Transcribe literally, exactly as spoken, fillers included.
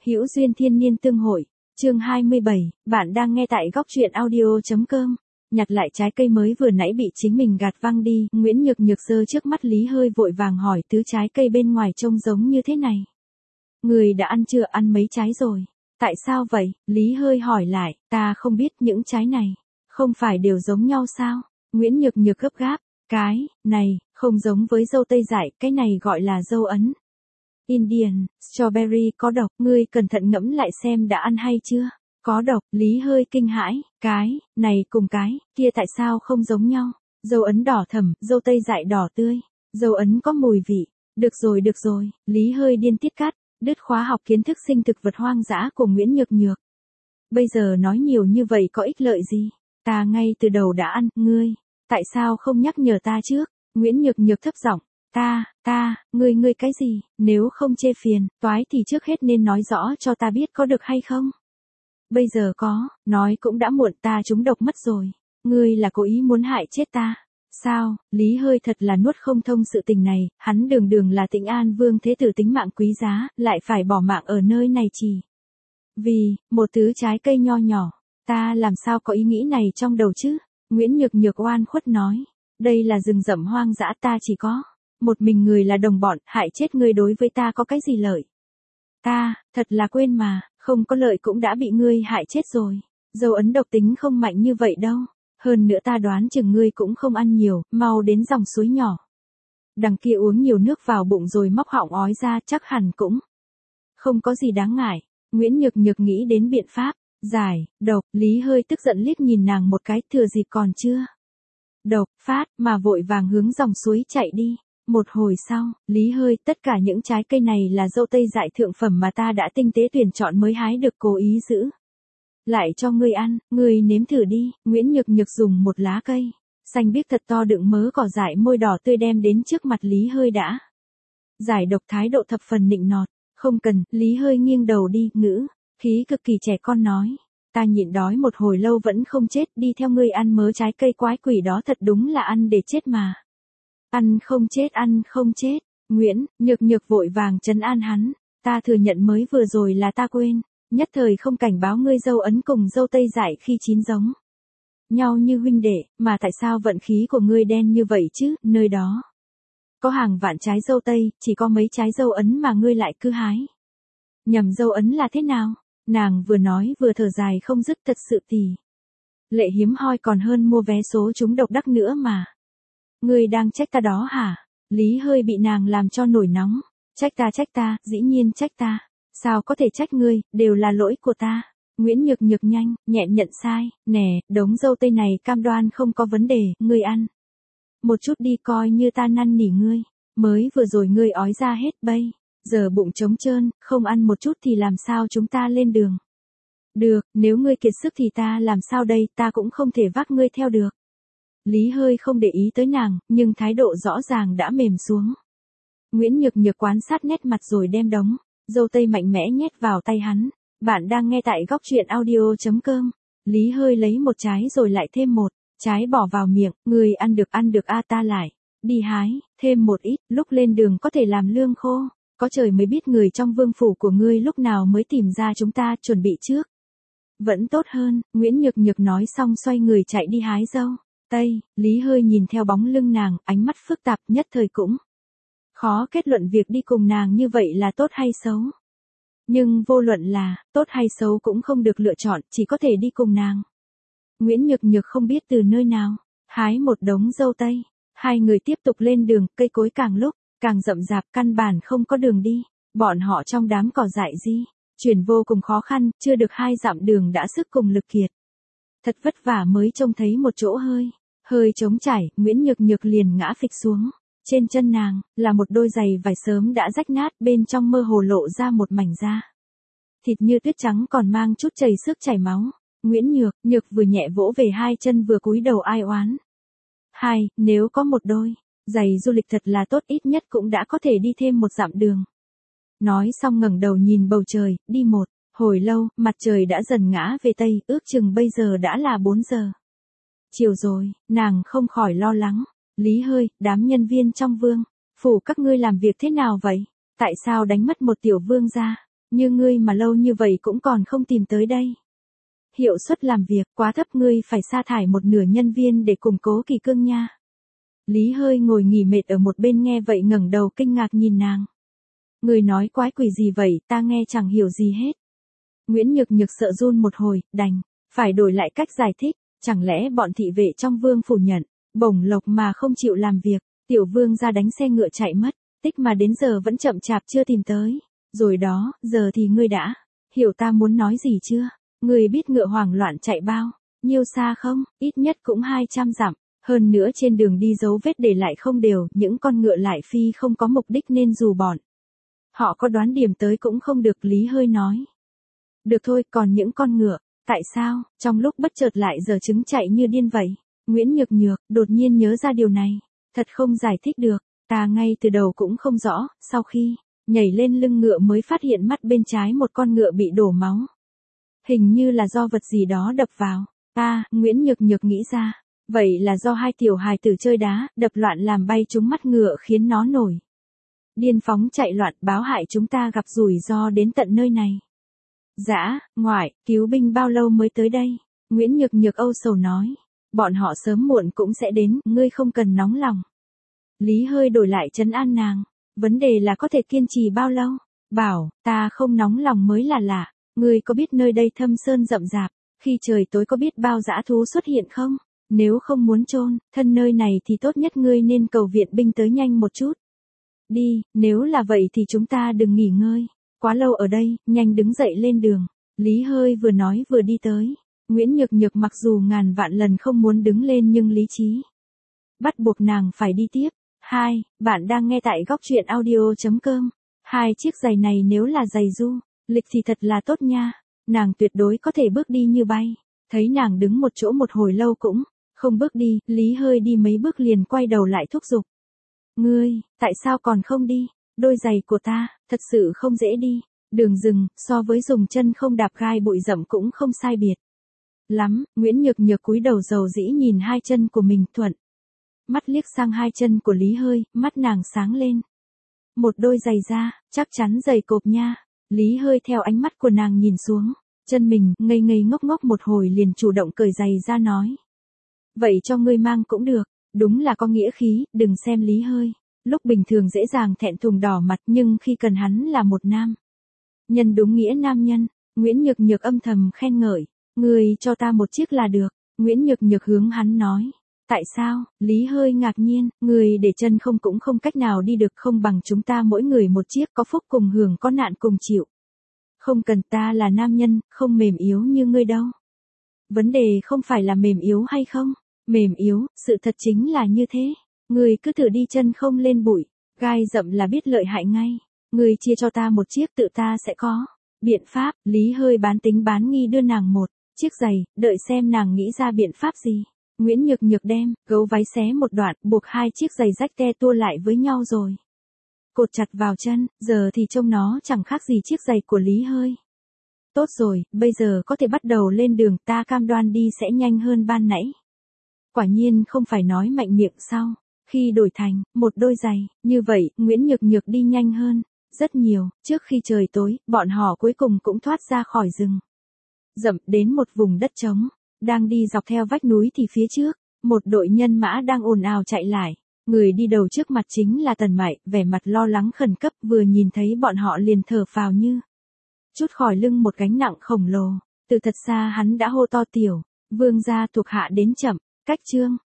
Hữu duyên thiên niên tương hội, chương hai mươi bảy, bạn đang nghe tại góc truyện audio.com. Nhặt lại trái cây mới vừa nãy bị chính mình gạt văng đi, Nguyễn Nhược Nhược giơ trước mắt Lý Hơi vội vàng hỏi tứ trái cây bên ngoài trông giống như thế này. Người đã ăn chưa, ăn mấy trái rồi? Tại sao vậy? Lý Hơi hỏi lại, ta không biết những trái này, không phải đều giống nhau sao? Nguyễn Nhược Nhược gấp gáp, cái này, không giống với dâu tây dại, cái này gọi là dâu ấn. Indian, strawberry có độc, ngươi cẩn thận ngẫm lại xem đã ăn hay chưa? Có độc, Lý Hơi kinh hãi, cái này cùng cái kia tại sao không giống nhau? Dâu ấn đỏ thẫm, dâu tây dại đỏ tươi, dâu ấn có mùi vị. Được rồi được rồi, Lý Hơi điên tiết cắt, đứt khóa học kiến thức sinh thực vật hoang dã của Nguyễn Nhược Nhược. Bây giờ nói nhiều như vậy có ích lợi gì? Ta ngay từ đầu đã ăn, ngươi, tại sao không nhắc nhở ta trước? Nguyễn Nhược Nhược thấp giọng. Ta, ta, ngươi ngươi cái gì, nếu không chê phiền, toái thì trước hết nên nói rõ cho ta biết có được hay không? Bây giờ có, nói cũng đã muộn, ta trúng độc mất rồi. Ngươi là cố ý muốn hại chết ta. Sao, Lý Hơi thật là nuốt không thông sự tình này, hắn đường đường là Tĩnh An Vương thế tử tính mạng quý giá, lại phải bỏ mạng ở nơi này chỉ vì một thứ trái cây nho nhỏ. Ta làm sao có ý nghĩ này trong đầu chứ? Nguyễn Nhược Nhược oan khuất nói, đây là rừng rậm hoang dã, ta chỉ có một mình người là đồng bọn, hại chết ngươi đối với ta có cái gì lợi? Ta, thật là quên mà, không có lợi cũng đã bị ngươi hại chết rồi. Dâu ấn độc tính không mạnh như vậy đâu. Hơn nữa ta đoán chừng ngươi cũng không ăn nhiều, mau đến dòng suối nhỏ. Đằng kia uống nhiều nước vào bụng rồi móc họng ói ra, chắc hẳn cũng không có gì đáng ngại. Nguyễn Nhược Nhược nghĩ đến biện pháp giải độc, Lý Hơi tức giận liếc nhìn nàng một cái, thừa dịp còn chưa độc phát mà vội vàng hướng dòng suối chạy đi. Một hồi sau, Lý Hơi, tất cả những trái cây này là dâu tây dại thượng phẩm mà ta đã tinh tế tuyển chọn mới hái được, cố ý giữ lại cho ngươi ăn, ngươi nếm thử đi. Nguyễn Nhược Nhược dùng một lá cây xanh biếc thật to đựng mớ cỏ dại môi đỏ tươi đem đến trước mặt Lý Hơi đã giải độc, thái độ thập phần nịnh nọt. Không cần, Lý Hơi nghiêng đầu đi, ngữ khí cực kỳ trẻ con nói, ta nhịn đói một hồi lâu vẫn không chết, đi theo ngươi ăn mớ trái cây quái quỷ đó thật đúng là ăn để chết mà. Ăn không chết, ăn không chết. Nguyễn Nhược Nhược vội vàng trấn an hắn, ta thừa nhận mới vừa rồi là ta quên, nhất thời không cảnh báo ngươi dâu ấn cùng dâu tây dại khi chín giống nhau như huynh đệ, mà tại sao vận khí của ngươi đen như vậy chứ? Nơi đó có hàng vạn trái dâu tây, chỉ có mấy trái dâu ấn mà ngươi lại cứ hái nhầm. Dâu ấn là thế nào? Nàng vừa nói vừa thở dài không dứt, thật sự thì lệ hiếm hoi còn hơn mua vé số trúng độc đắc nữa mà. Ngươi đang trách ta đó hả? Lý Hơi bị nàng làm cho nổi nóng. Trách ta trách ta, dĩ nhiên trách ta. Sao có thể trách ngươi, đều là lỗi của ta. Nguyễn Nhược Nhược nhanh, nhẹn nhận sai, nè, đống dâu tây này cam đoan không có vấn đề, ngươi ăn một chút đi coi như ta năn nỉ ngươi. Mới vừa rồi ngươi ói ra hết bây giờ bụng trống trơn, không ăn một chút thì làm sao chúng ta lên đường được, nếu ngươi kiệt sức thì ta làm sao đây, ta cũng không thể vác ngươi theo được. Lý Hơi không để ý tới nàng, nhưng thái độ rõ ràng đã mềm xuống. Nguyễn Nhược Nhược quan sát nét mặt rồi đem đống dâu tây mạnh mẽ nhét vào tay hắn. Bạn đang nghe tại góc truyện audio.com. Lý Hơi lấy một trái rồi lại thêm một trái bỏ vào miệng, người ăn được ăn được a ta lại đi hái thêm một ít, lúc lên đường có thể làm lương khô. Có trời mới biết người trong vương phủ của ngươi lúc nào mới tìm ra, chúng ta chuẩn bị trước vẫn tốt hơn. Nguyễn Nhược Nhược nói xong xoay người chạy đi hái dâu tây. Lý Hơi nhìn theo bóng lưng nàng, ánh mắt phức tạp, nhất thời cũng khó kết luận việc đi cùng nàng như vậy là tốt hay xấu. Nhưng vô luận là tốt hay xấu cũng không được lựa chọn, chỉ có thể đi cùng nàng. Nguyễn Nhược Nhược không biết từ nơi nào hái một đống dâu tây. Hai người tiếp tục lên đường, cây cối càng lúc càng rậm rạp, căn bản không có đường đi. Bọn họ trong đám cỏ dại di chuyển vô cùng khó khăn, chưa được hai dặm đường đã sức cùng lực kiệt. Thật vất vả mới trông thấy một chỗ hơi hơi trống trải, Nguyễn Nhược Nhược liền ngã phịch xuống. Trên chân nàng là một đôi giày vải sớm đã rách nát, bên trong mơ hồ lộ ra một mảnh da thịt như tuyết trắng còn mang chút chảy xước chảy máu. Nguyễn Nhược Nhược vừa nhẹ vỗ về hai chân vừa cúi đầu ai oán. Hai, nếu có một đôi giày du lịch thật là tốt, ít nhất cũng đã có thể đi thêm một dặm đường. Nói xong ngẩng đầu nhìn bầu trời, đi một hồi lâu, mặt trời đã dần ngã về tây, ước chừng bây giờ đã là bốn giờ chiều rồi. Nàng không khỏi lo lắng. Lý Hơi, đám nhân viên trong vương phủ các ngươi làm việc thế nào vậy? Tại sao đánh mất một tiểu vương gia? Như ngươi mà lâu như vậy cũng còn không tìm tới đây. Hiệu suất làm việc quá thấp, ngươi phải sa thải một nửa nhân viên để củng cố kỳ cương nha. Lý Hơi ngồi nghỉ mệt ở một bên nghe vậy ngẩng đầu kinh ngạc nhìn nàng. Ngươi nói quái quỷ gì vậy, ta nghe chẳng hiểu gì hết. Nguyễn Nhược Nhược sợ run một hồi, đành phải đổi lại cách giải thích, chẳng lẽ bọn thị vệ trong vương phủ nhận bổng lộc mà không chịu làm việc, tiểu vương ra đánh xe ngựa chạy mất, tích mà đến giờ vẫn chậm chạp chưa tìm tới. Rồi đó, giờ thì ngươi đã hiểu ta muốn nói gì chưa? Ngươi biết ngựa hoảng loạn chạy bao nhiêu xa không? Ít nhất cũng hai trăm dặm. Hơn nữa trên đường đi dấu vết để lại không đều, những con ngựa lại phi không có mục đích nên dù bọn họ có đoán điểm tới cũng không được. Lý Hơi nói. Được thôi, còn những con ngựa, tại sao, trong lúc bất chợt lại giờ trứng chạy như điên vậy? Nguyễn Nhược Nhược đột nhiên nhớ ra điều này, thật không giải thích được, ta ngay từ đầu cũng không rõ, sau khi nhảy lên lưng ngựa mới phát hiện mắt bên trái một con ngựa bị đổ máu. Hình như là do vật gì đó đập vào. Ta, Nguyễn Nhược Nhược nghĩ ra, vậy là do hai tiểu hài tử chơi đá, đập loạn làm bay trúng mắt ngựa khiến nó nổi điên phóng chạy loạn, báo hại chúng ta gặp rủi ro đến tận nơi này. Dã ngoại, cứu binh bao lâu mới tới đây? Nguyễn Nhược Nhược âu sầu nói. Bọn họ sớm muộn cũng sẽ đến, ngươi không cần nóng lòng. Lý Hơi đổi lại trấn an nàng. Vấn đề là có thể kiên trì bao lâu? Bảo, ta không nóng lòng mới là lạ. Ngươi có biết nơi đây thâm sơn rậm rạp, khi trời tối có biết bao dã thú xuất hiện không? Nếu không muốn chôn thân nơi này thì tốt nhất ngươi nên cầu viện binh tới nhanh một chút. Đi, nếu là vậy thì chúng ta đừng nghỉ ngơi quá lâu ở đây, nhanh đứng dậy lên đường. Lý Hơi vừa nói vừa đi tới. Nguyễn Nhược Nhược mặc dù ngàn vạn lần không muốn đứng lên nhưng lý trí bắt buộc nàng phải đi tiếp. Hai, bạn đang nghe tại góc truyện audio chấm com. Hai chiếc giày này nếu là giày du lịch thì thật là tốt nha. Nàng tuyệt đối có thể bước đi như bay. Thấy nàng đứng một chỗ một hồi lâu cũng không bước đi, Lý Hơi đi mấy bước liền quay đầu lại thúc giục. Ngươi, tại sao còn không đi? Đôi giày của ta, thật sự không dễ đi. Đường rừng, so với dùng chân không đạp gai bụi rậm cũng không sai biệt lắm. Nguyễn Nhược Nhược cúi đầu dầu dĩ nhìn hai chân của mình, thuận mắt liếc sang hai chân của Lý Hơi, mắt nàng sáng lên. Một đôi giày da, chắc chắn giày cộp nha. Lý Hơi theo ánh mắt của nàng nhìn xuống chân mình, ngây ngây ngốc ngốc một hồi liền chủ động cởi giày ra nói. Vậy cho ngươi mang cũng được. Đúng là có nghĩa khí, đừng xem Lý Hơi lúc bình thường dễ dàng thẹn thùng đỏ mặt, nhưng khi cần hắn là một nam nhân đúng nghĩa nam nhân. Nguyễn Nhược Nhược âm thầm khen ngợi. Ngươi cho ta một chiếc là được. Nguyễn Nhược Nhược hướng hắn nói. Tại sao? Lý Hơi ngạc nhiên. Ngươi để chân không cũng không cách nào đi được, không bằng chúng ta mỗi người một chiếc, có phúc cùng hưởng có nạn cùng chịu. Không cần, ta là nam nhân, không mềm yếu như ngươi đâu. Vấn đề không phải là mềm yếu hay không. Mềm yếu, sự thật chính là như thế. Ngươi cứ thử đi chân không lên bụi gai rậm là biết lợi hại ngay. Ngươi chia cho ta một chiếc, tự ta sẽ có biện pháp. Lý Hơi bán tính bán nghi đưa nàng một chiếc giày, đợi xem nàng nghĩ ra biện pháp gì. Nguyễn Nhược Nhược đem gấu váy xé một đoạn, buộc hai chiếc giày rách te tua lại với nhau rồi cột chặt vào chân, giờ thì trông nó chẳng khác gì chiếc giày của Lý Hơi. Tốt rồi, bây giờ có thể bắt đầu lên đường, ta cam đoan đi sẽ nhanh hơn ban nãy. Quả nhiên không phải nói mạnh miệng sao? Khi đổi thành một đôi giày, như vậy, Nguyễn Nhược Nhược đi nhanh hơn rất nhiều. Trước khi trời tối, bọn họ cuối cùng cũng thoát ra khỏi rừng rậm, đến một vùng đất trống. Đang đi dọc theo vách núi thì phía trước, một đội nhân mã đang ồn ào chạy lại. Người đi đầu trước mặt chính là Tần Mại, vẻ mặt lo lắng khẩn cấp, vừa nhìn thấy bọn họ liền thở phào như chút khỏi lưng một gánh nặng khổng lồ. Từ thật xa hắn đã hô to, tiểu vương gia thuộc hạ đến chậm, cách chương